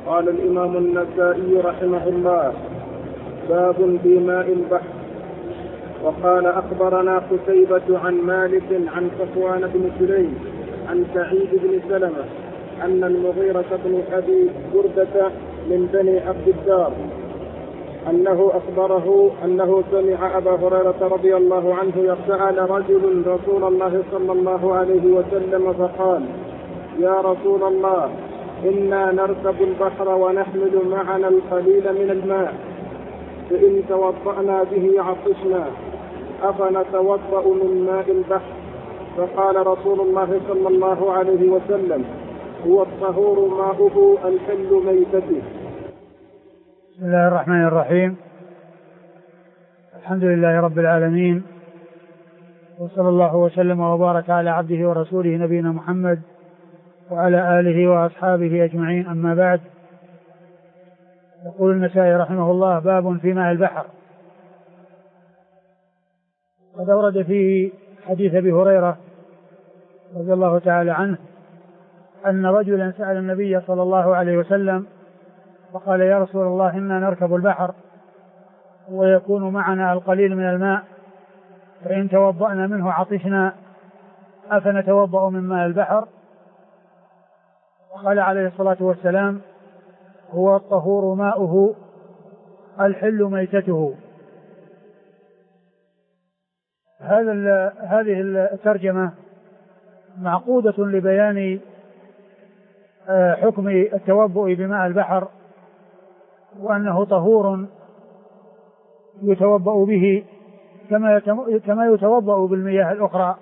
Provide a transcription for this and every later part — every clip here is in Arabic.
قال الإمام النسائي رحمه الله: باب في ماء البحر. وقال: أخبرنا قتيبة عن مالك عن صفوان بن سليم عن سعيد بن سلمة أن المغيرة بن أبي بردة من بني عبد الدار أنه أخبره أنه سمع أبا هريرة رضي الله عنه يسأل رجل رسول الله صلى الله عليه وسلم فقال: يا رسول الله، إنا نركب البحر ونحمل معنا القليل من الماء، فإن توضأنا به عطشنا، أفنتوضأ من ماء البحر؟ فقال رسول الله صلى الله عليه وسلم: هو الطهور ماؤه الحل ميتته. بسم الله الرحمن الرحيم. الحمد لله رب العالمين، وصلى الله وسلم وبارك على عبده ورسوله نبينا محمد وعلى آله وأصحابه أجمعين، أما بعد. يقول النسائي رحمه الله: باب في ماء البحر. قد ورد فيه حديث أبي هريرة رضي الله تعالى عنه أن رجلا سأل النبي صلى الله عليه وسلم فقال: يا رسول الله، إنا نركب البحر ويكون معنا القليل من الماء، فإن توضأنا منه عطشنا، أفنتوضأ من ماء البحر؟ قال عليه الصلاة والسلام: هو الطهور ماؤه الحل ميتته. هذه الترجمة معقودة لبيان حكم التوضؤ بماء البحر، وأنه طهور يتوضأ به كما يتوضأ بالمياه الأخرى،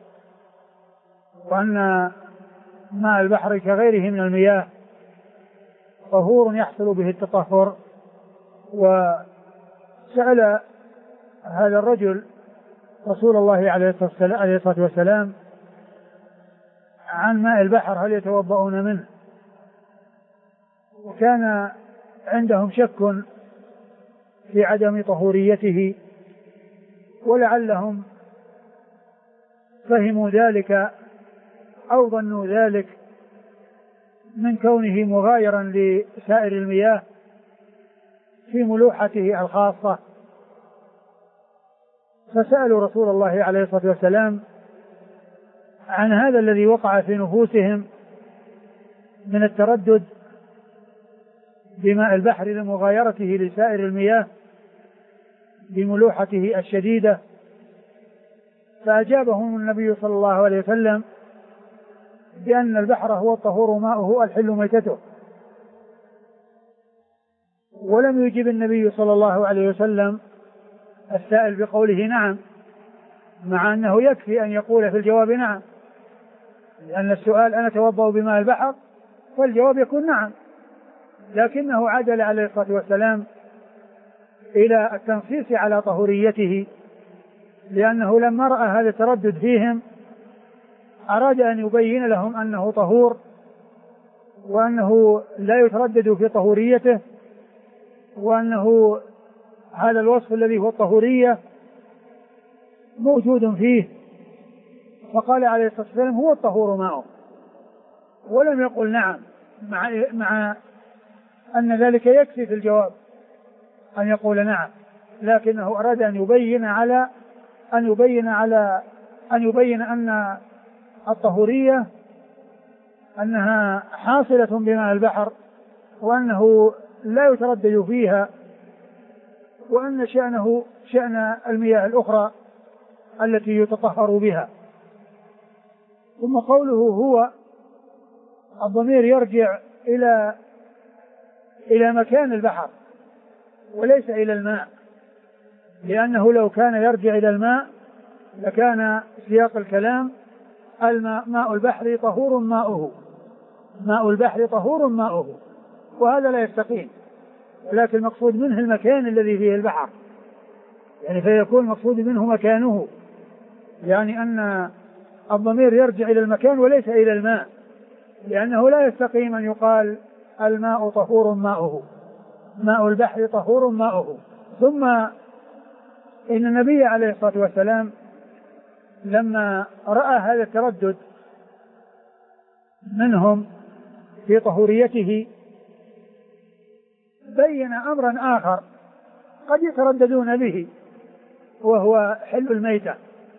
وأن ماء البحر كغيره من المياه طهور يحصل به التطهر. وسأل هذا الرجل رسول الله عليه الصلاة والسلام عن ماء البحر هل يتوضؤون منه، وكان عندهم شك في عدم طهوريته، ولعلهم فهموا ذلك أو ظنوا ذلك من كونه مغايرا لسائر المياه في ملوحته الخاصة، فسألوا رسول الله عليه الصلاة والسلام عن هذا الذي وقع في نفوسهم من التردد بماء البحر لمغايرته لسائر المياه بملوحته الشديدة. فأجابهم النبي صلى الله عليه وسلم بأن البحر هو الطهور ماؤه الحل ميتته، ولم يجب النبي صلى الله عليه وسلم السائل بقوله نعم، مع أنه يكفي أن يقول في الجواب نعم، لأن السؤال أنا أتوضأ بماء البحر، فالجواب يكون نعم، لكنه عدل عليه الصلاة والسلام إلى التنصيص على طهوريته، لأنه لما رأى هذا التردد فيهم أراد أن يبين لهم أنه طهور، وأنه لا يتردد في طهوريته، وأنه هذا الوصف الذي هو الطهورية موجود فيه. فقال عليه الصلاة والسلام: هو الطهور ماؤه، ولم يقل نعم، مع أن ذلك يكفي في الجواب أن يقول نعم، لكنه أراد أن يبين أن الطهورية أنها حاصلة بماء البحر، وأنه لا يتردد فيها، وأن شأنه شأن المياه الأخرى التي يتطهر بها. ثم قوله هو، الضمير يرجع إلى مكان البحر وليس إلى الماء، لأنه لو كان يرجع إلى الماء لكان سياق الكلام ماء البحر طهور ماؤه، ماء البحر طهور ماؤه، وهذا لا يستقيم، ولكن المقصود منه المكان الذي فيه البحر، يعني فيكون المقصود منه مكانه، يعني أن الضمير يرجع إلى المكان وليس إلى الماء، لأنه لا يستقيم أن يقال الماء طهور ماؤه، ماء البحر طهور ماؤه. ثم إن النبي عليه الصلاة والسلام لما رأى هذا التردد منهم في طهوريته بين أمرا آخر قد يترددون به وهو حل الميتة،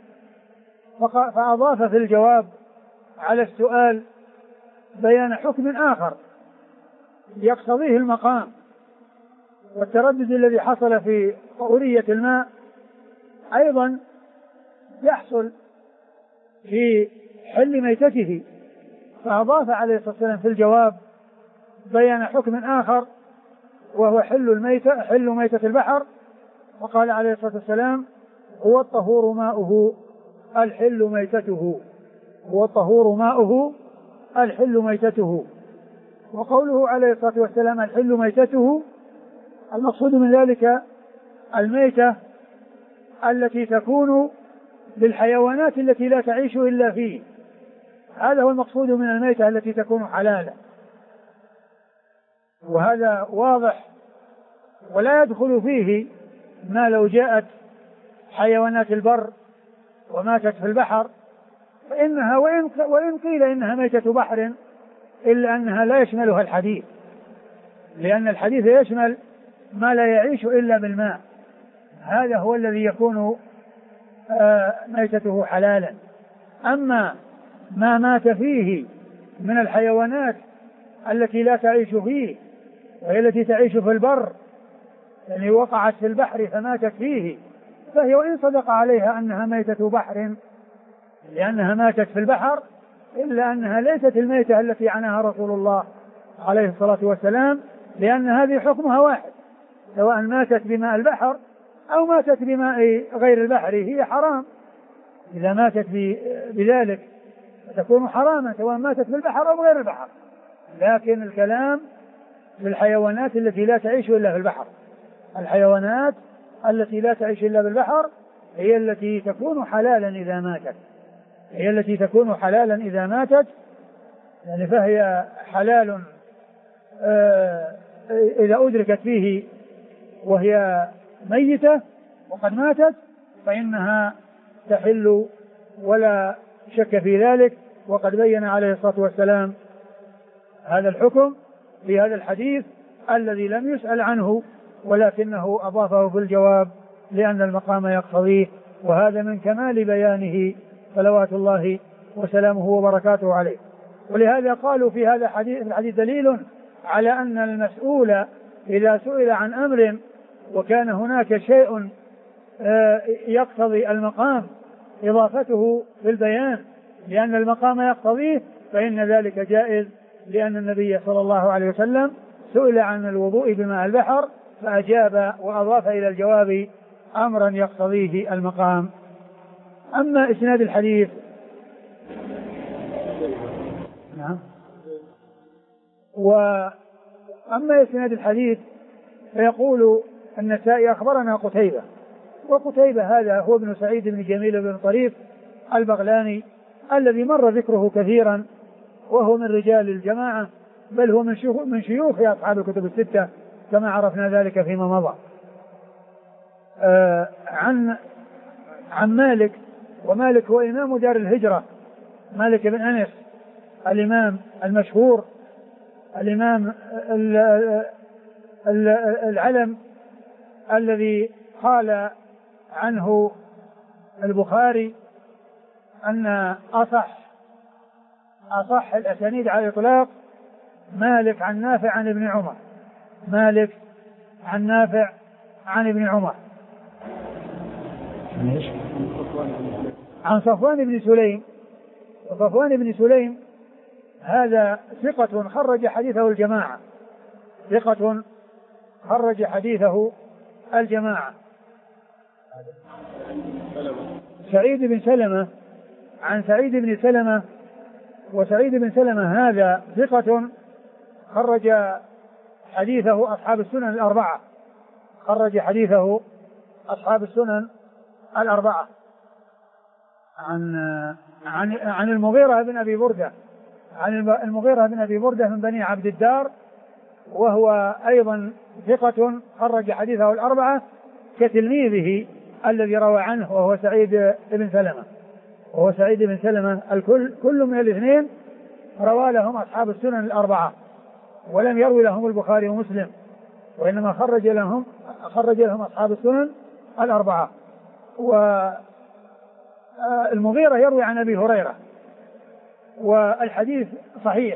فأضاف في الجواب على السؤال بيان حكم آخر يقتضيه المقام، والتردد الذي حصل في طهورية الماء أيضا يحصل في حل ميتته، فأضاف عليه الصلاة والسلام في الجواب بيان حكم آخر وهو حل ميتة البحر، وقال عليه الصلاة والسلام هو الطهور ماؤه الحل ميتته، هو الطهور ماؤه الحل ميتته. وقوله عليه الصلاة والسلام الحل ميتته المقصود من ذلك الميتة التي تكون للحيوانات التي لا تعيش إلا فيه، هذا هو المقصود من الميتة التي تكون حلالا، وهذا واضح. ولا يدخل فيه ما لو جاءت حيوانات البر وماتت في البحر فإنها وإن قيل إنها ميتة بحر إلا أنها لا يشملها الحديث، لأن الحديث يشمل ما لا يعيش إلا بالماء، هذا هو الذي يكون ميتته حلالا. أما ما مات فيه من الحيوانات التي لا تعيش فيه وهي التي تعيش في البر، يعني وقعت في البحر فماتت فيه، فهي وإن صدق عليها أنها ميتة بحر لأنها ماتت في البحر إلا أنها ليست الميتة التي عناها رسول الله عليه الصلاة والسلام، لأن هذه حكمها واحد، سواء ماتت بماء البحر أو ماتت بماء غير البحر هي حرام، إذا ماتت بذلك فتكون حراما سواء ماتت في البحر أو غير البحر. لكن الكلام للحيوانات التي لا تعيش إلا في البحر، الحيوانات التي لا تعيش إلا بالبحر هي التي تكون حلالا إذا ماتت، هي التي تكون حلالا إذا ماتت، يعني فهي حلال إذا أدركت فيه وهي ميتة وقد ماتت فإنها تحل ولا شك في ذلك. وقد بين عليه الصلاة والسلام هذا الحكم في هذا الحديث الذي لم يسأل عنه ولكنه أضافه في الجواب لأن المقام يقتضيه، وهذا من كمال بيانه صلوات الله وسلامه وبركاته عليه. ولهذا قالوا في هذا الحديث دليل على أن المسؤول إذا سئل عن أمر وكان هناك شيء يقتضي المقام إضافته في البيان لأن المقام يقتضيه فإن ذلك جائز، لأن النبي صلى الله عليه وسلم سئل عن الوضوء بماء البحر فأجاب وأضاف إلى الجواب أمرا يقتضيه المقام. أما إسناد الحديث وأما إسناد الحديث فيقول النسائي أخبرنا قتيبة، وقتيبة هذا هو ابن سعيد بن جميل بن طريف البغلاني الذي مر ذكره كثيرا، وهو من رجال الجماعة بل هو من شيوخ أصحاب الكتب الستة كما عرفنا ذلك فيما مضى. عن مالك، ومالك هو إمام دار الهجرة، مالك بن أنس الإمام المشهور، الإمام العلم الذي قال عنه البخاري أن أصح الأسانيد على الإطلاق مالك عن نافع عن ابن عمر، مالك عن نافع عن ابن عمر عن صفوان بن سليم. وصفوان بن سليم هذا ثقة خرج حديثه الجماعة، ثقة خرج حديثه الجماعة. سعيد بن سلمة عن سعيد بن سلمة، وسعيد بن سلمة هذا ثقة خرج حديثه أصحاب السنن الأربعة، خرج حديثه أصحاب السنن الأربعة. عن المغيرة بن أبي بردة، عن المغيرة بن أبي بردة من بني عبد الدار، وهو أيضا ثقة خرج حديثه الأربعة كتلميذه الذي روى عنه وهو سعيد بن سلمة، وهو سعيد بن سلمة كل من الاثنين روى لهم أصحاب السنن الأربعة ولم يروي لهم البخاري ومسلم، وإنما خرج لهم أصحاب السنن الأربعة. والمغيرة يروي عن أبي هريرة، والحديث صحيح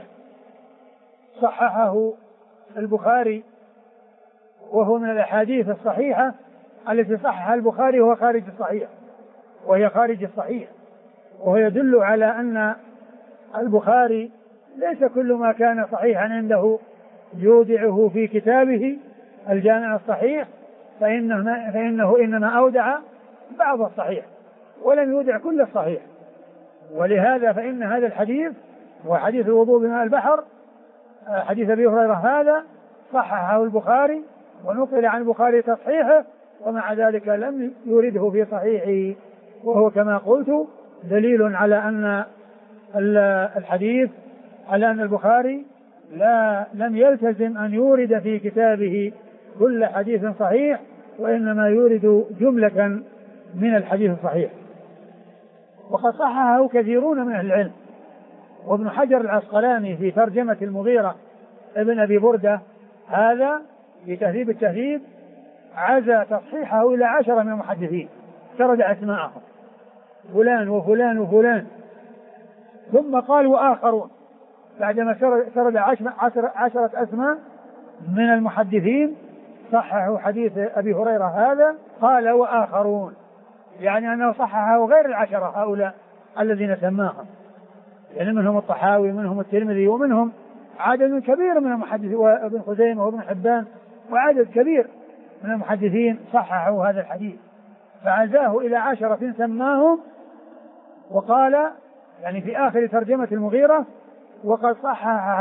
صححه البخاري، وهو من الأحاديث الصحيحة التي صححها البخاري وهو خارج الصحيح، وهي خارج الصحيح، وهو يدل على أن البخاري ليس كل ما كان صحيحا عنده يودعه في كتابه الجامع الصحيح، فإنه إنما أودع بعض الصحيح ولم يودع كل الصحيح. ولهذا فإن هذا الحديث وحديث الوضوء بماء البحر حديث أبي هريرة هذا صححه البخاري ونقل عن البخاري تصحيحه، ومع ذلك لم يورده في صحيحه، وهو كما قلت دليل على أن الحديث على أن البخاري لم يلتزم أن يورد في كتابه كل حديث صحيح، وإنما يورد جملة من الحديث الصحيح. وقد صححه كثيرون من أهل العلم، وابن حجر العسقلاني في ترجمة المغيرة ابن أبي بردة هذا في تهذيب التهذيب عزى تصحيحه إلى 10 من المحدثين، سرد أسماءهم فلان وفلان وفلان، ثم قال وآخرون، بعدما سرد 10 أسماء من المحدثين صححوا حديث أبي هريرة هذا، قال وآخرون، يعني أنه صححه غير 10 هؤلاء الذين سماهم، يعني منهم الطحاوي ومنهم الترمذي ومنهم عدد كبير من المحدثين وابن خزيمة وابن حبان وعدد كبير من المحدثين صححوا هذا الحديث، فعزاه إلى 10 سماهم، وقال يعني في آخر ترجمة المغيرة وقد صحح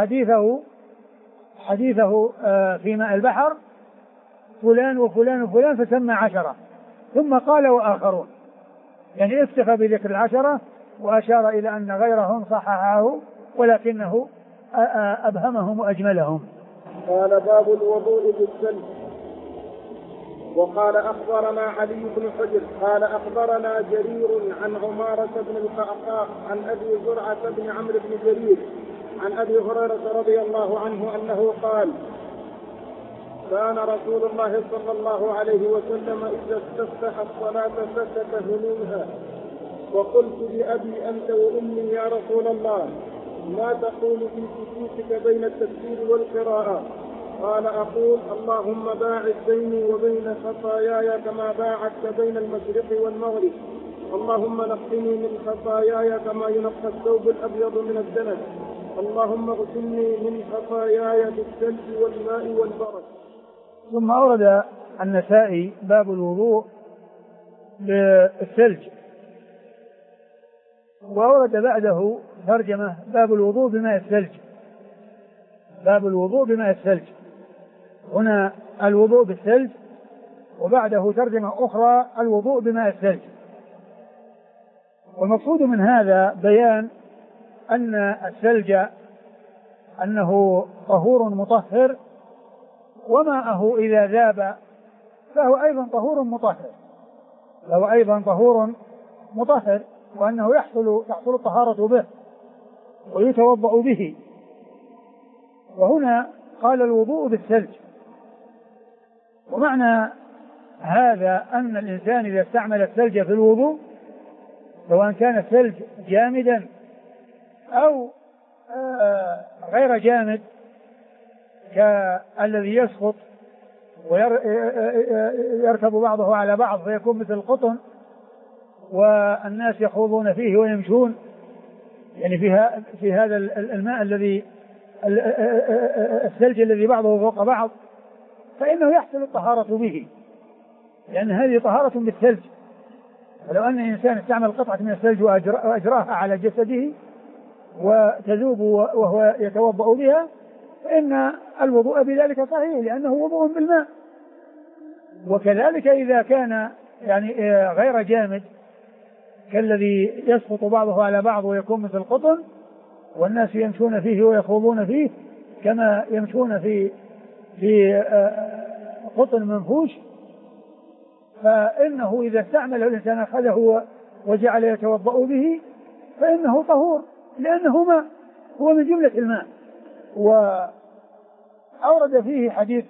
حديثه في ماء البحر فلان وفلان وفلان، فسمى 10 ثم قال وآخرون، يعني اكتفى بذكر 10 وأشار إلى أن غيرهم صححه ولكنه أبهمهم وأجملهم. قال باب الوضوء بالثلج. وقال أخبرنا علي بن حجر قال أخبرنا جرير عن عمارة بن القعقاع عن أبي زرعة بن عمرو بن جرير عن أبي هريرة رضي الله عنه أنه قال كان رسول الله صلى الله عليه وسلم إذا استفتح الصلاة سكت هنوها، وقلت لأبي أنت وأمي يا رسول الله ما تقول في سكوتك بين التكبير والقراءة؟ قال أقول اللهم باعد بيني وبين خطاياي كما باعدت بين المشرق والمغرب، اللهم نقني من خطاياي كما ينقى الثوب الأبيض من الدنس، اللهم اغسلني من خطاياي بالثلج والماء والبرد. ثم أورد النسائي باب الوضوء بالثلج، وأورد بعده ترجمة باب الوضوء بماء الثلج. باب الوضوء بماء الثلج، هنا الوضوء بالثلج، وبعده ترجمة أخرى الوضوء بماء الثلج. والمقصود من هذا بيان أن الثلج أنه طهور مطهر، وماءه إذا ذاب فهو أيضا طهور مطهر، وأنه تحصل الطهارة به ويتوضأ به. وهنا قال الوضوء بالثلج، ومعنى هذا أن الإنسان إذا استعمل الثلج في الوضوء سواء كان الثلج جامدا أو غير جامد كالذي يسقط ويركب بعضه على بعض فيكون مثل القطن والناس يخوضون فيه ويمشون، يعني في هذا الماء الذي الثلج الذي بعضه فوق بعض، فإنه يحصل الطهارة به، لأن هذه طهارة بالثلج. فلو أن الإنسان استعمل قطعة من الثلج وأجراها على جسده وتذوب وهو يتوضأ بها فإن الوضوء بذلك صحيح، لأنه وضوء بالماء. وكذلك إذا كان يعني غير جامد كالذي يسقط بعضه على بعض ويكون مثل القطن والناس يمشون فيه ويخوضون فيه كما يمشون في قطن منفوش، فإنه إذا استعمل الإنسان أخذه وجعل يتوضأ به فإنه طهور، لأنه ماء، هو من جملة الماء. أورد فيه حديث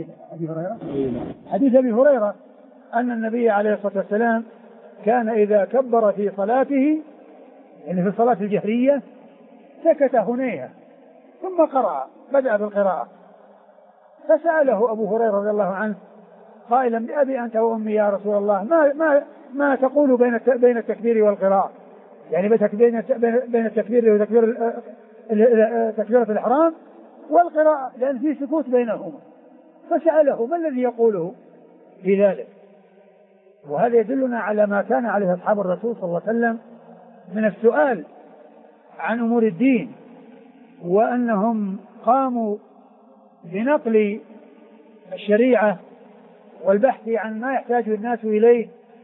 أبي هريرة أن النبي عليه الصلاة والسلام كان إذا كبر في صلاته يعني في الصلاة الجهرية سكت هنيها ثم قرأ، بدأ بالقراءة، فسأله أبو هريرة رضي الله عنه قائلا بأبي أنت وأمي يا رسول الله ما تقول بين التكبير والقراءة، يعني بين التكبير وتكبير تكبيرة الإحرام والقراءة، لأن في سكوت بينهما. فسأله ما الذي يقوله في ذلك؟ وهذا يدلنا على ما كان عليه أصحاب الرسول صلى الله عليه وسلم من السؤال عن أمور الدين، وأنهم قاموا بنقل الشريعة والبحث عن ما يحتاج الناس إليه،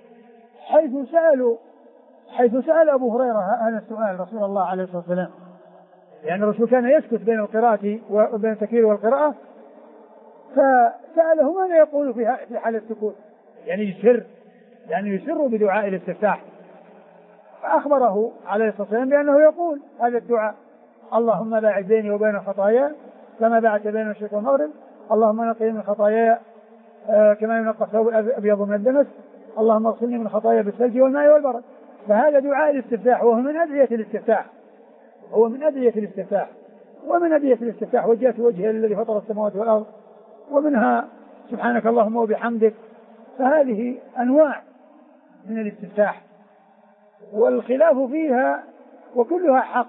حيث سأل أبو هريرة هذا السؤال رسول الله عليه الصلاة والسلام، يعني الرسول كان يسكت بين القراءة وبين التكبير والقراءة، فسأله ماذا يقول في حال السكوت، يعني يسر بدعاء الاستفتاح، فأخبره عليه الصلاة والسلام بأنه يقول هذا الدعاء: اللهم باعد بيني وبين خطاياي كما باعدت بين المشرق والمغرب، اللهم نقني من خطاياي كما ينقى الثوب الأبيض من الدنس، اللهم اغسلني من خطاياي بالثلج والماء والبرد. فهذا دعاء الاستفتاح، وهو من أدعية الاستفتاح، ومن أدعية الاستفتاح وجهت وجهه الذي فطر السماوات والأرض، ومنها سبحانك اللهم وبحمدك. فهذه أنواع من الاستفتاح، والخلاف فيها وكلها حق،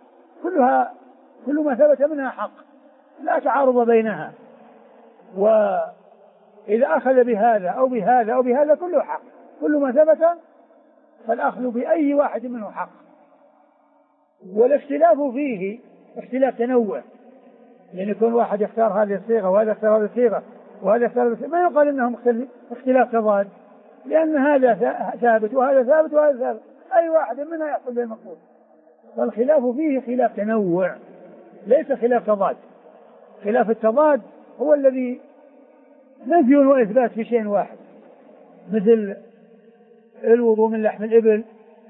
كل ما ثبت منها حق لا تعارض بينها، وإذا أخذ بهذا أو بهذا أو بهذا كله حق، كل ما ثبت فالأخذ بأي واحد منه حق. والاختلاف فيه اختلاف تنوع، لأن يكون واحد يختار هذه الصيغة وهذا يختار هذه الصيغة وهذا يختار هذه الصيغة، ما يقال إنهم اختلاف تضاد، لأن هذا ثابت وهذا ثابت وهذا ثابت، أي واحد منها يحصل به المقصود. فالخلاف فيه خلاف تنوع ليس خلاف تضاد. خلاف التضاد هو الذي نفي وإثبات في شيء واحد، مثل الوضوء من لحم الإبل،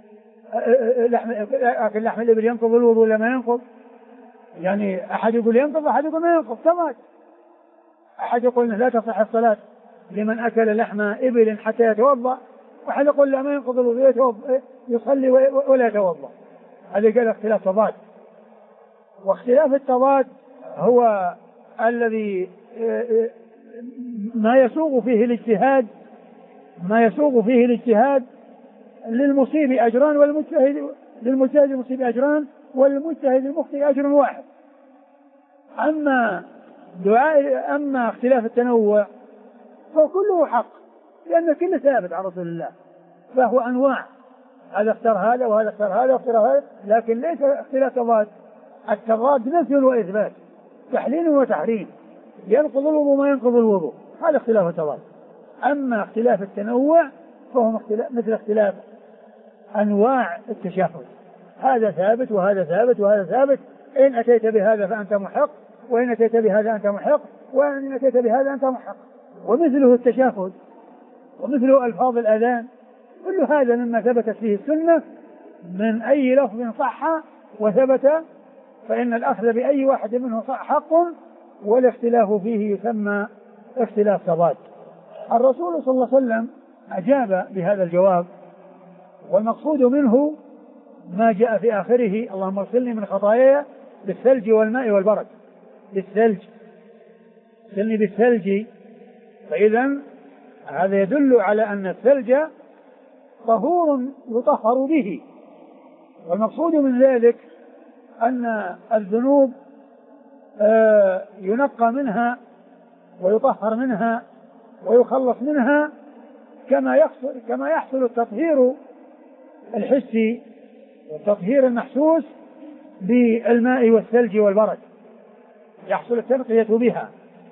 لحم الإبل ينقض الوضوء ولا ما ينقض؟ يعني أحد يقول ينقض، أحد يقول ما ينقض، تضاد. أحد يقول لا تصح الصلاة لمن أكل لحم إبل حتى يتوضأ، وأحد يقول لا ما ينقض الوضوء يصلي ولا يتوضأ. هذا قال اختلاف تضاد. واختلاف التضاد هو الذي ما يسوغ فيه الاجتهاد للمصيب أجران للمجتهد المصيب أجران والمجتهد المخطئ أجر واحد. أما اختلاف التنوع فكله حق، لأن كله ثابت عن رسول الله، فهو أنواع، هذا اختار هذا وهذا اختار هذا واختار هذا، لكن ليس اختلاف تضاد. التضاد نفي وإثبات، تحليل وتحريم، ينقض الوضوء ما ينقض الوضوء، هذا اختلاف التضاد. أما اختلاف التنوع فهو مثل اختلاف أنواع التشهد، هذا ثابت وهذا ثابت وهذا ثابت، إن أتيت بهذا فأنت محق، وإن أتيت بهذا أنت محق، وإن أتيت بهذا أنت محق. ومثله التشهد، ومثله ألفاظ الأذان، كل هذا مما ثبتت فيه السنة من أي لفظ صح وثبت، فإن الأخذ بأي واحد منه صح حق، والاختلاف فيه يسمى اختلاف تضاد. الرسول صلى الله عليه وسلم أجاب بهذا الجواب، والمقصود منه ما جاء في آخره: اللهم اغسلني من خطاياي بالثلج والماء والبرد. بالثلج، اغسلني بالثلج، فإذا هذا يدل على أن الثلج طهور يطهر به، والمقصود من ذلك أن الذنوب ينقى منها ويطهر منها ويخلص منها، كما يحصل التطهير الحسي والتطهير المحسوس بالماء والثلج والبرد، يحصل التنقية بها.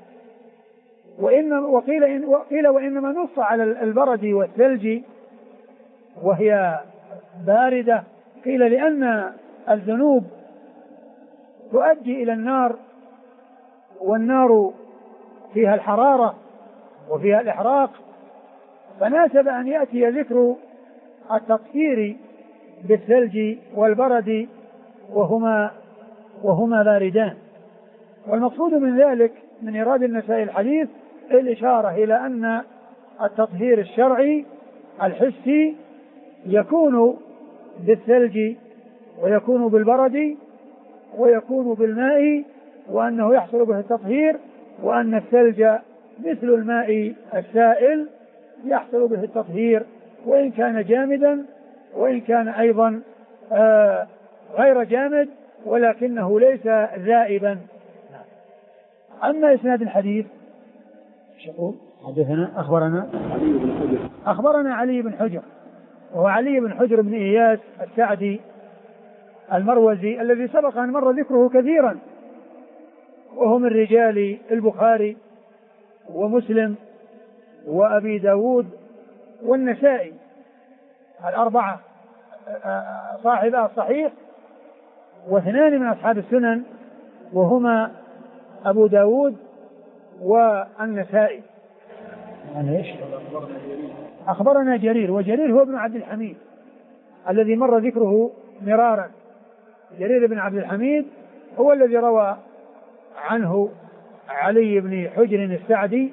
وقيل وإنما نص على البرد والثلج وهي باردة، قيل لأن الذنوب تؤدي إلى النار، والنار فيها الحرارة وفيها الإحراق، فناسب أن يأتي ذكر التطهير بالثلج والبرد وهما باردان. والمقصود من ذلك من إيراد النسائي الحديث الإشارة إلى أن التطهير الشرعي الحسي يكون بالثلج ويكون بالبرد ويكون بالماء، وأنه يحصل به التطهير، وأن الثلج مثل الماء السائل يحصل به التطهير وإن كان جامدا، وإن كان أيضا غير جامد ولكنه ليس ذائبا. أما إسناد الحديث حدثنا أخبرنا علي بن حجر، وهو علي بن حجر بن إياس السعدي المروزي الذي سبق أن مر ذكره كثيرا، وهو من رجال البخاري ومسلم وأبي داود والنسائي الأربعة صاحب الصحيح، واثنان من أصحاب السنن وهما أبو داود والنسائي. أخبرنا جرير، وجرير هو ابن عبد الحميد الذي مر ذكره مرارا. جرير بن عبد الحميد هو الذي روى عنه علي بن حجر السعدي،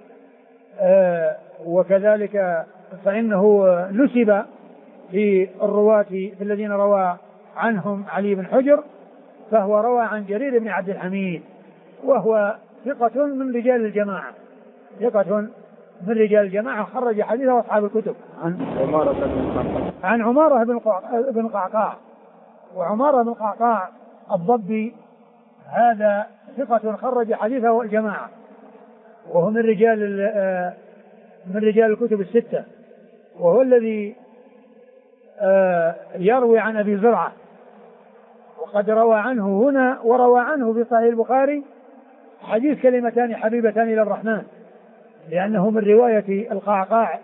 وكذلك فإنه نسب في الرواة في الذين روى عنهم علي بن حجر، فهو روى عن جرير بن عبد الحميد، وهو ثقة من رجال الجماعة، ثقة من رجال الجماعة، خرج حديثه أصحاب الكتب. عن عمارة بن قعقاع، وعمارة بن قعقاع الضبي هذا ثقة خرج حديثه الجماعة، وهو من رجال الكتب الستة، وهو الذي يروي عن أبي زرعة، وقد روى عنه هنا وروى عنه في صحيح البخاري حديث كلمتان حبيبتان إلى الرحمن، لأنه من رواية القعقاع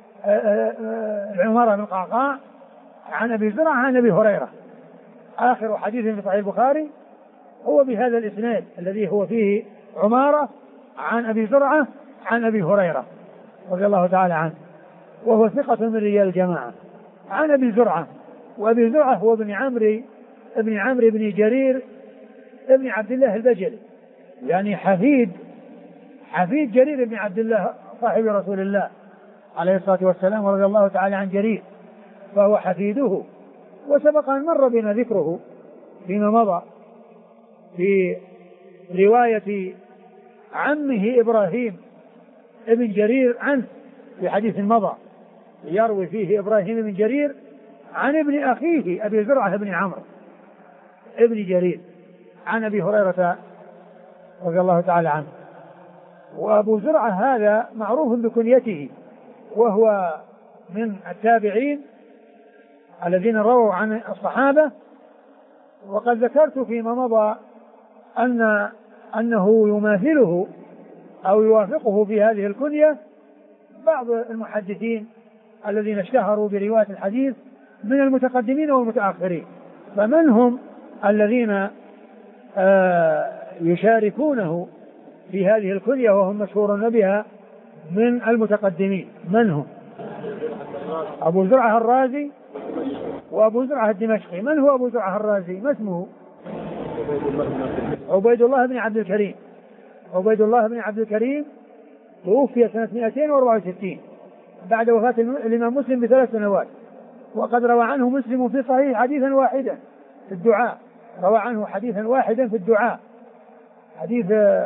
عمارة بن القعقاع عن أبي زرعة عن أبي هريرة. آخر حديث في صحيح البخاري هو بهذا الإسناد الذي هو فيه عمارة عن أبي زرعة عن أبي هريرة رضي الله تعالى عنه، وهو ثقة من رجال الجماعة. عن أبي زرعة، وأبي زرعة هو ابن عمرو بن جرير ابن عبد الله البجلي، يعني حفيد جرير بن عبد الله صاحب رسول الله عليه الصلاة والسلام ورضي الله تعالى عن جرير، فهو حفيده، وسبق أن مر بنا ذكره فيما مضى في رواية عمه إبراهيم ابن جرير عنه في حديث مضى، يروي فيه إبراهيم بن جرير عن ابن أخيه أبي زرعة بن عمرو ابن جرير عن أبي هريرة رضي الله تعالى عنه. وأبو زرعة هذا معروف بكنيته، وهو من التابعين الذين رووا عن الصحابة، وقد ذكرت فيما مضى أنه يماثله أو يوافقه في هذه الكنية بعض المحدثين الذين اشتهروا برواية الحديث من المتقدمين والمتأخرين، فمن هم الذين يشاركونه في هذه الكنية وهم مشهورون بها من المتقدمين؟ من هم؟ أبو زرعة الرازي وأبو زرعة الدمشقي. من هو أبو زرعة الرازي؟ ما اسمه؟ عبيد الله بن عبد الكريم. عبيد الله بن عبد الكريم توفي سنة 264 بعد وفاة الإمام مسلم ب3 سنوات، وقد روى عنه مسلم في صحيح حديثا واحدا في الدعاء، روى عنه حديثا واحدا في الدعاء، حديث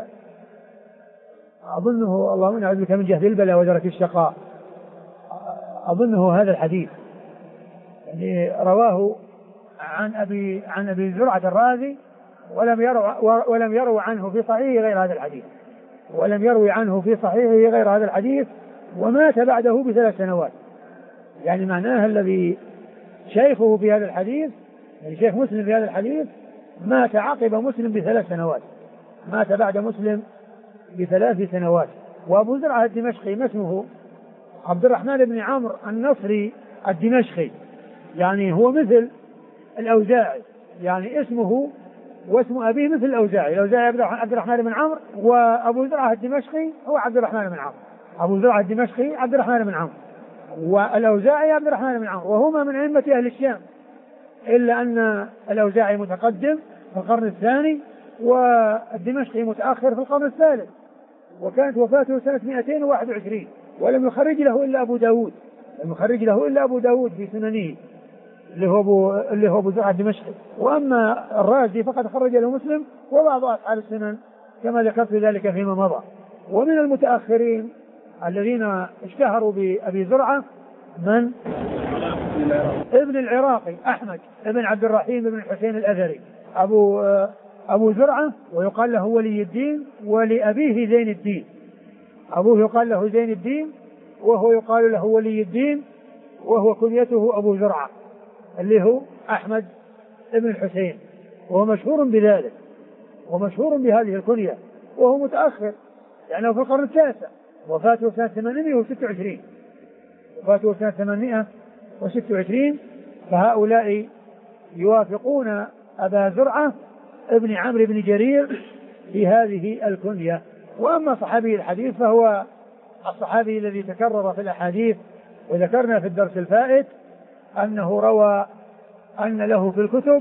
أظنه اللهم إني أعوذ بك من جهد البلاء ودرك الشقاء، أظنه هذا الحديث، يعني رواه عن أبي زرعة الرازي، ولم يروي عنه في صحيحه غير هذا الحديث، ولم يروي عنه في صحيحه غير هذا الحديث، ومات بعده ب3 سنوات. يعني معناه الذي شيخه في هذا الحديث، يعني شيخ مسلم في هذا الحديث، مات عقب مسلم ب3 سنوات، مات بعد مسلم ب3 سنوات. وأبو زرعة الدمشقي ما اسمه؟ عبد الرحمن بن عمرو النصري الدمشقي، يعني هو مثل الأوزاعي، يعني اسمه واسم أبيه مثل الأوزاعي عبد الرحمن بن عمرو، وأبو زرعة الدمشقي هو عبد الرحمن بن عمرو. أبو زرعة الدمشقي عبد الرحمن بن عمرو، والأوزاعي عبد الرحمن بن عمرو، وهما من أئمة أهل الشام، إلا أن الأوزاعي متقدم في القرن الثاني والدمشقي متأخر في القرن الثالث، وكانت وفاته سنة 221، ولم يخرج له إلا أبو داود، لم يخرج له إلا أبو داود في سننه اللي هو أبو زرعة الدمشقي. وأما الرازي فقد خرج له مسلم وبعض أصحاب السنن كما ذكرت ذلك فيما مضى. ومن المتأخرين الذين اشتهروا بأبي زرعة من ابن العراقي أحمد ابن عبد الرحيم بن الحسين الأثري أبو زرعة، ويقال له ولي الدين، ولأبيه زين الدين. أبوه يقال له زين الدين وهو يقال له ولي الدين، وهو كنيته أبو زرعة اللي هو أحمد ابن الحسين، وهو مشهور بذلك ومشهور بهذه الكنية، وهو متأخر يعني في القرن التاسع، وفاته سنة 826، وفاته سنة 826. فهؤلاء يوافقون أبا زرعة ابن عمرو بن جرير في هذه الكنية. وأما صحابي الحديث فهو الصحابي الذي تكرر في الأحاديث، وذكرنا في الدرس الفائت أنه روى أن له في الكتب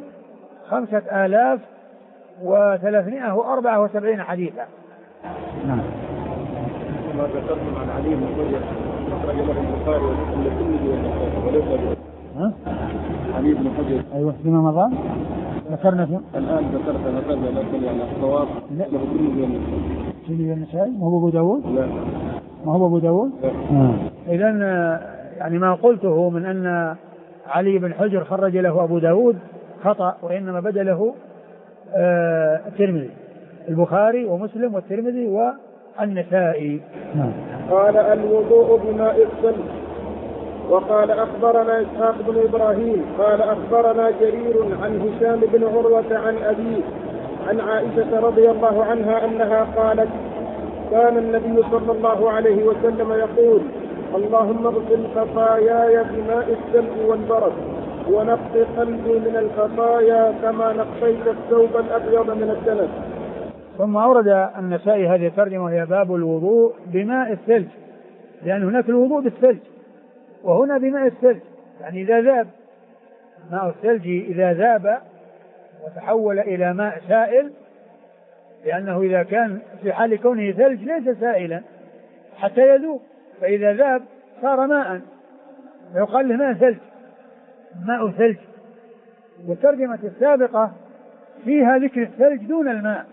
5374 حديثا. نعم. ما ذكرتم عن علي بن حجر أخرج له البخاري ومسلم والترمذي والنسائي. علي بن حجر أيوه فيما مضى ذكرنا فيه. الآن ذكرت هكذا لكن يعني الصواب له الترمذي والنسائي. ما هو أبو داود؟ لا. ما هو أبو داود؟ إذن يعني ما قلته من أن علي بن حجر خرج له أبو داود خطأ، وإنما بدله الترمذي، البخاري ومسلم والترمذي والنسائي. قال الوضوء بماء الثلج. وقال أخبرنا إسحاق بن إبراهيم قال أخبرنا جرير عن هشام بن عروة عن أبيه عن عائشة رضي الله عنها أنها قالت كان النبي صلى الله عليه وسلم يقول اللهم اغسل خطاياي بماء الثلج والبرد ونقض قلبي من الخطايا كما نقيت الثوب الأبيض من الدنس. ثم أورد النسائي هذه الترجمة وهي باب الوضوء بماء الثلج، لأن هناك الوضوء بالثلج وهنا بماء الثلج، يعني إذا ذاب ماء الثلج إذا ذاب وتحول إلى ماء سائل، لأنه إذا كان في حال كونه ثلج ليس سائلا حتى يذوب، فإذا ذاب صار ماء ويقال له ماء ثلج، ماء ثلج. والترجمة السابقة فيها ذكر الثلج دون الماء،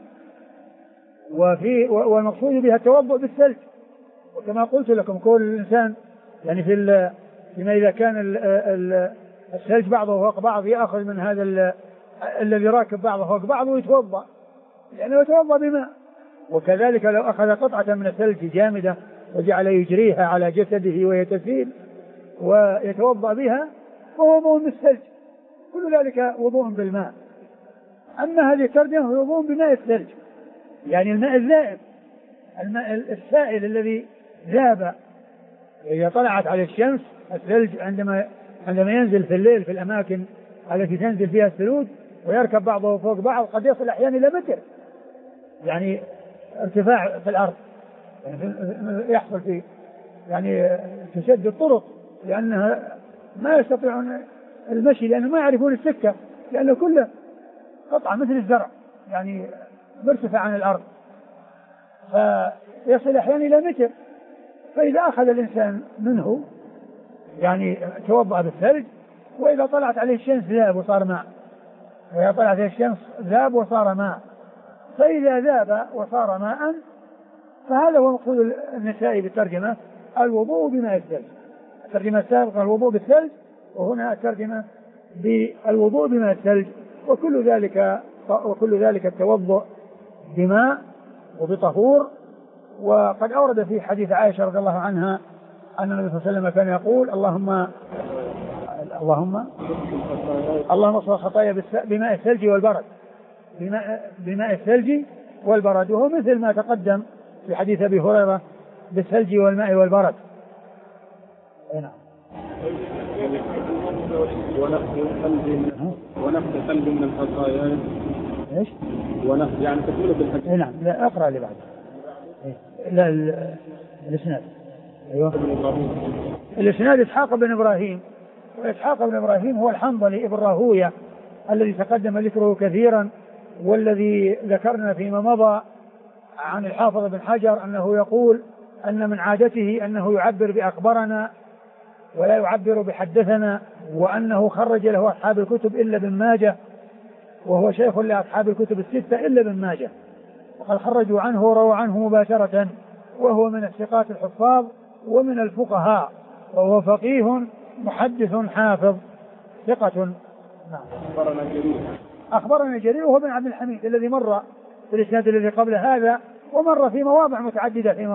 والمقصود بها التوضؤ بالثلج. وكما قلت لكم كل الإنسان يعني فيما إذا كان الثلج بعضه فوق بعض يأخذ من هذا الذي راكب بعضه فوق بعض ويتوضأ، لأنه يتوضأ بماء. وكذلك لو أخذ قطعة من الثلج جامدة وجعل يجريها على جسده وهي تسيل ويتوضأ بها فهو وضوء بالثلج، كل ذلك وضوء بالماء. أما هذه الترجمة هو وضوء بماء الثلج، يعني الماء الذائب، الماء السائل الذي ذاب. إذا طلعت على الشمس الثلج عندما ينزل في الليل في الأماكن التي تنزل فيها الثلوج ويركب بعضه فوق بعض قد يصل أحيانا إلى متر، يعني ارتفاع في الأرض، يعني يحصل في يعني تشد الطرق لأنها ما يستطيعون المشي لأنه ما يعرفون السكة، لأنه كله قطعة مثل الزرع يعني مرتفع عن الأرض، فيصل أحيانا إلى متر. فإذا أخذ الإنسان منه يعني توضأ بالثلج، وإذا طلعت عليه الشمس ذاب وصار ماء، وإذا طلعت عليه الشمس ذاب وصار ماء، فإذا ذاب وصار ماء فهذا هو مقصود النسائي بالترجمة الوضوء بماء الثلج. الترجمة السابقة الوضوء بالثلج، وهنا الترجمة بالوضوء بماء الثلج، وكل ذلك التوضؤ بماء وبطهور. وقد أورد في حديث عائشة رضي الله عنها أن النبي صلى الله عليه وسلم كان يقول اللهم اغسل الخطايا بماء الثلج والبرد، بماء الثلج والبرد، وهو مثل ما تقدم في حديث أبي هريرة بالثلج والماء والبرد. ونقض قلب من الخطايا. ايش؟ ونقض يعني تكملة الحديث. نعم، لا اقرأ اللي بعده. لا الاسناد. ايوه الاسناد اسحاق بن ابراهيم، واسحاق بن ابراهيم هو الحنظلي ابن راهويه الذي تقدم ذكره كثيرا والذي ذكرنا فيما مضى عن الحافظ بن حجر أنه يقول أن من عادته أنه يعبر بأخبرنا ولا يعبر بحدثنا، وأنه خرج له أصحاب الكتب إلا ابن ماجه، وهو شيخ لأصحاب الكتب الستة إلا ابن ماجه، وقد خرجوا عنه ورووا عنه مباشرة، وهو من الثقات الحفاظ ومن الفقهاء، وهو فقيه محدث حافظ ثقة. أخبرنا جرير وهو بن عبد الحميد الذي مر في الإسناد الذي قبل هذا، ومر في مواضع متعددة فيما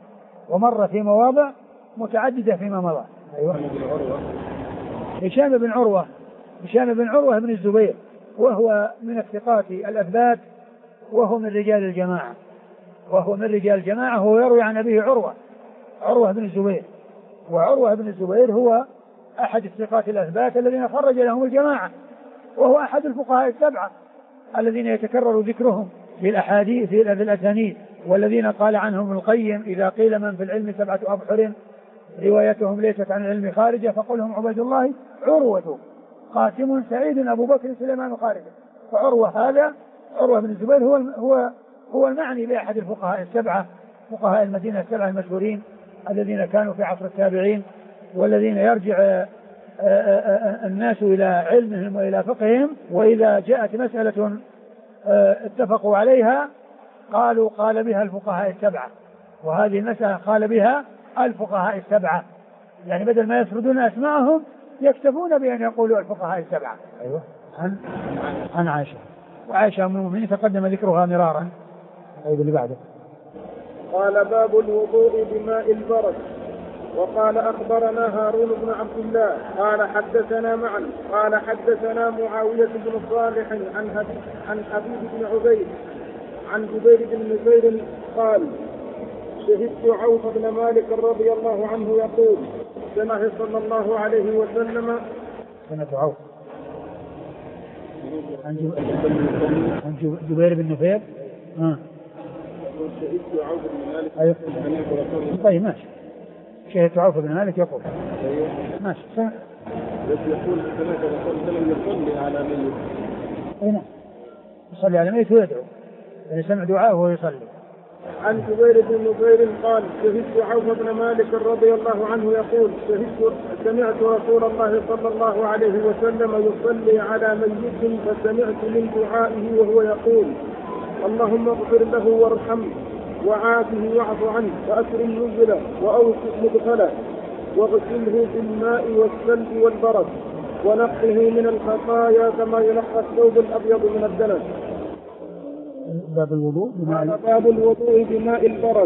مضى. أيوة. هشام بن عروة بن الزبير، وهو من الثقات الأثبات، وهو من رجال الجماعة، وهو يروي عن أبيه عروة بن الزبير، وعروة بن الزبير هو أحد الثقات الأثبات الذين خرج لهم الجماعة، وهو أحد الفقهاء السبعة الذين يتكرر ذكرهم في الأحاديث في الأسانيد، والذين قال عنهم القيم إذا قيل من في العلم 7 أبحر روايتهم ليست عن العلم خارجة فقلهم عبيد الله عروة قاسم سعيد أبو بكر سليمان خارجة. فعروة هذا عروة بن الزبير هو المعني بأحد الفقهاء السبعة، فقهاء المدينة السبعة المشهورين الذين كانوا في عصر التابعين، والذين يرجع الناس إلى علمهم وإلى فقههم، وإذا جاءت مسألة اتفقوا عليها قال بها الفقهاء السبعة، وهذه المسألة قال بها الفقهاء السبعة، يعني بدل ما يسردون أسماءهم يكتفون بأن يقولوا الفقهاء السبعة. أيوة. عن عائشة، وعائشة أم المؤمنين تقدم ذكرها مرارا. أيضا اللي بعده قال باب الوضوء بماء البرد. وقال أخبرنا هارون بن عبد الله قال حدثنا معا قال حدثنا معاوية بن صالح عن حبيب بن عبيد عن جبير بن نفير قال شهدت عوف بن مالك رضي الله عنه يقول سمع صلى الله عليه وسلم سمعت عوف عن جبير بن نفير شهدت عوف بن مالك. أيوة. طيب ماشي. شهدت عوف بن مالك يقول ماشي. يقول سمعت رسول الله يصلي على ميت. نعم يصلي على ميت ويدعو، يعني سمع دعاءه وهو يصلي. عن جبير بن نفير قال شهدت عوف بن مالك رضي الله عنه يقول سمعت رسول الله صلى الله عليه وسلم يصلي على ميت فسمعت من دعائه وهو يقول اللهم اغفر له وارحمه وعافه واعف عنه وأكرم نزله وأوسع مدخله واغسله بالماء والثلج والبرد ونقه من الخطايا كما ينقى الثوب الأبيض من الدنس. باب الوضوء بماء البرد.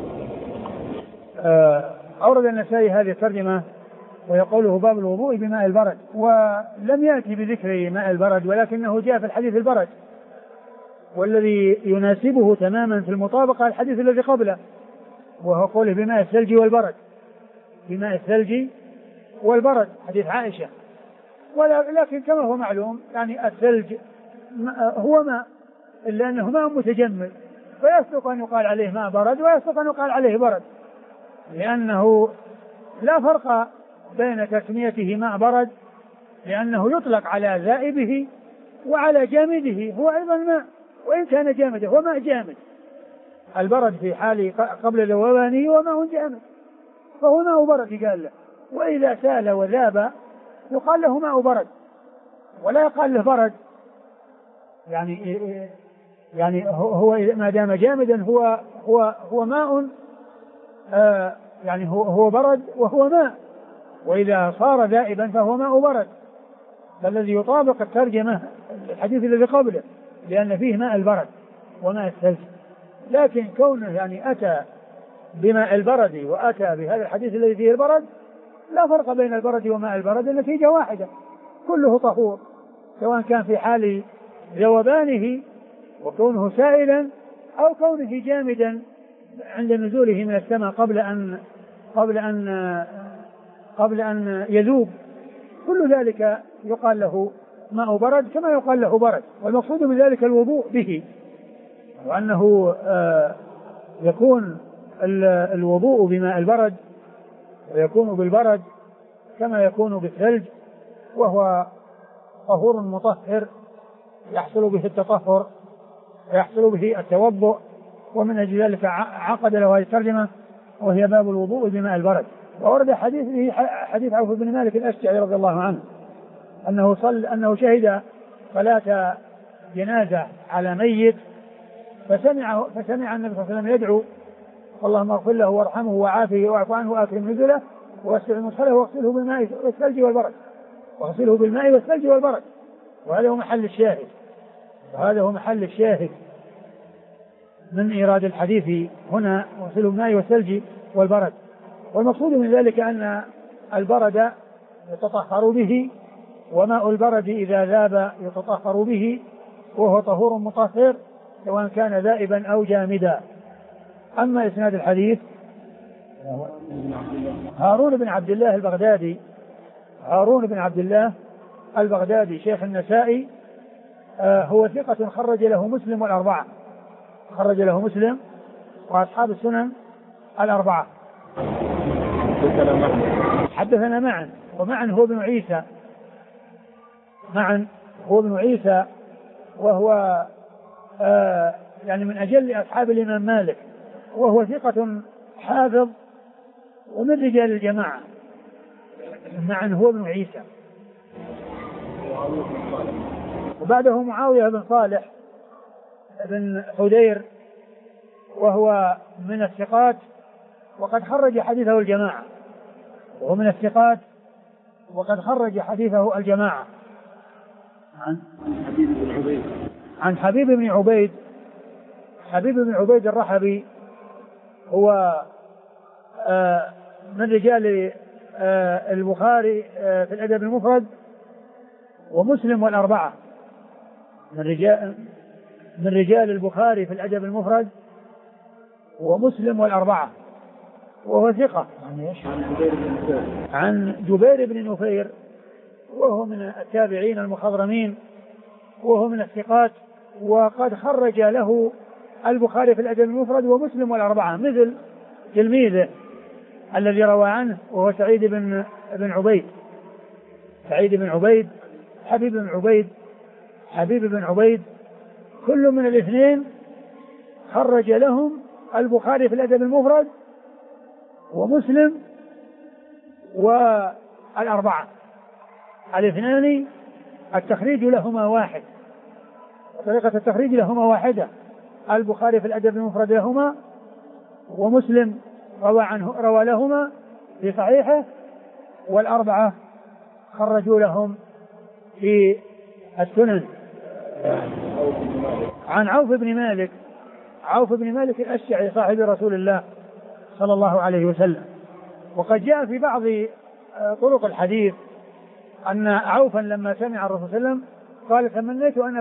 أورد النسائي هذه الترجمة ويقوله باب الوضوء بماء البرد، ولم يأتي بذكر ماء البرد، ولكنه جاء في الحديث البرد، والذي يناسبه تماما في المطابقة الحديث الذي قبله، وهو قوله بماء الثلج والبرد حديث عائشة. ولكن كما هو معلوم يعني الثلج هو ماء، إلا أنه ماء متجمد، فيصدق أن يقال عليه ماء برد ويصدق أن يقال عليه برد، لأنه لا فرق بين تسميته ماء برد، لأنه يطلق على ذائبه وعلى جامده، هو أيضا ماء وإن كان جامدا، هو ماء جامد. البرد في حال قبل ذوبانه هو ماء جامد، فهو ماء برد قال له، وإذا سال وذاب يقال له ماء برد ولا يقال له برد، يعني هو ما دام جامدا هو ماء، يعني هو برد وهو ماء، وإذا صار ذائبا فهو ماء برد، فالذي يطابق الترجمة الحديث الذي قبله، لأن فيه ماء البرد وماء الثلج. لكن كونه يعني أتى بماء البرد وأتى بهذا الحديث الذي فيه البرد، لا فرق بين البرد وماء البرد، النتيجة واحدة، كله طهور، سواء كان في حال ذوبانه وكونه سائلا أو كونه جامدا عند نزوله من السماء قبل أن يذوب، كل ذلك يقال له ماء برد كما يقال له برد. والمقصود بذلك الوضوء به، وأنه يكون الوضوء بماء البرد ويكون بالبرد كما يكون بالثلج، وهو طهور مطهر يحصل به التطهر ويحصل به التوضؤ. ومن أجل ذلك عقد له هذه الترجمة وهي باب الوضوء بماء البرد. وورد حديث عوف بن مالك الأشجعي رضي الله عنه أنه شهد صلاة جنازة على ميت فسمع النبي صلى الله عليه وسلم يدعو اللهم اغفر له وارحمه وعافه واعف عنه واكرم نزله ووسع مدخله واغسله بالماء والثلج والبرد وهذا هو محل الشاهد من إيراد الحديث هنا واغسله بالماء والثلج والبرد. والمقصود من ذلك أن البرد يتطهر به، وماء البرد إذا ذاب يتطهر به، وهو طهور مطهر سواء كان ذائبا أو جامدا. أما إسناد الحديث هارون بن عبد الله البغدادي شيخ النسائي، هو ثقة خرج له مسلم والأربعة، وأصحاب السنن الأربعة. حدثنا معا، ومعا هو ابن عيسى وهو يعني من أجل أصحاب الإمام مالك، وهو ثقة حافظ ومن رجال الجماعة. معا هو ابن عيسى. وبعده معاوية بن صالح بن حدير وهو من الثقات وقد خرج حديثه الجماعة. عن حبيب بن عبيد الرحبي، هو من رجال البخاري في الأدب المفرد ومسلم والأربعة، من رجال البخاري في الأدب المفرد ومسلم والأربعة، وهو ثقة. عن جبير بن نفير وهو من التابعين المخضرمين، وهو من الثقات، وقد خرج له البخاري في الأدب المفرد ومسلم والأربعة، مثل تلميذه الذي روى عنه وهو سعيد بن عبيد حبيب بن عبيد، كل من الاثنين خرج لهم البخاري في الأدب المفرد ومسلم والأربعة. الاثنان التخريج لهما واحد، طريقة التخريج لهما واحدة، البخاري في الأدب المفرد لهما، ومسلم روى لهما في صحيحه، والأربعة خرجوا لهم في السنن. عن عوف بن مالك الأشجعي صاحب رسول الله صلى الله عليه وسلم. وقد جاء في بعض طرق الحديث أن عوفا لما سمع الرسول صلى الله عليه وسلم قال تمنيت أن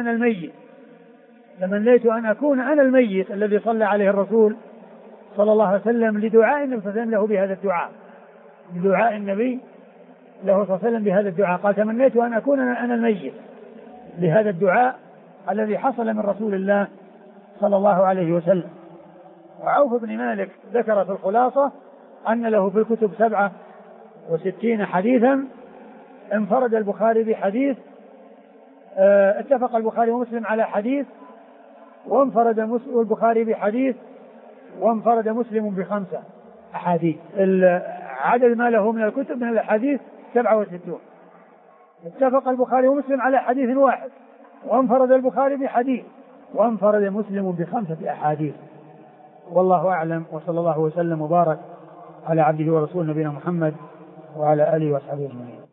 أكون أنا الميت الذي صلى عليه الرسول صلى الله عليه وسلم لدعاء النبي صلى الله عليه وسلم له بهذا الدعاء، لدعاء النبي له صلى الله عليه وسلم بهذا الدعاء. قال تمنيت أن أكون أنا الميت لهذا الدعاء الذي حصل من رسول الله صلى الله عليه وسلم. وعوف بن مالك ذكر في الخلاصة أن له في الكتب 67 حديثا، انفرد البخاري بحديث، اتفق البخاري ومسلم على حديث، وانفرد البخاري بحديث، وانفرد مسلم ب5 أحاديث. عدد ما له من الكتب من الحديث 67. اتفق البخاري ومسلم على حديث واحد، وانفرد البخاري بحديث، وانفرد مسلم ب5 أحاديث. والله أعلم، وصلى الله وسلم وبارك على عبده ورسوله نبينا محمد وعلى آله وصحبه أجمعين.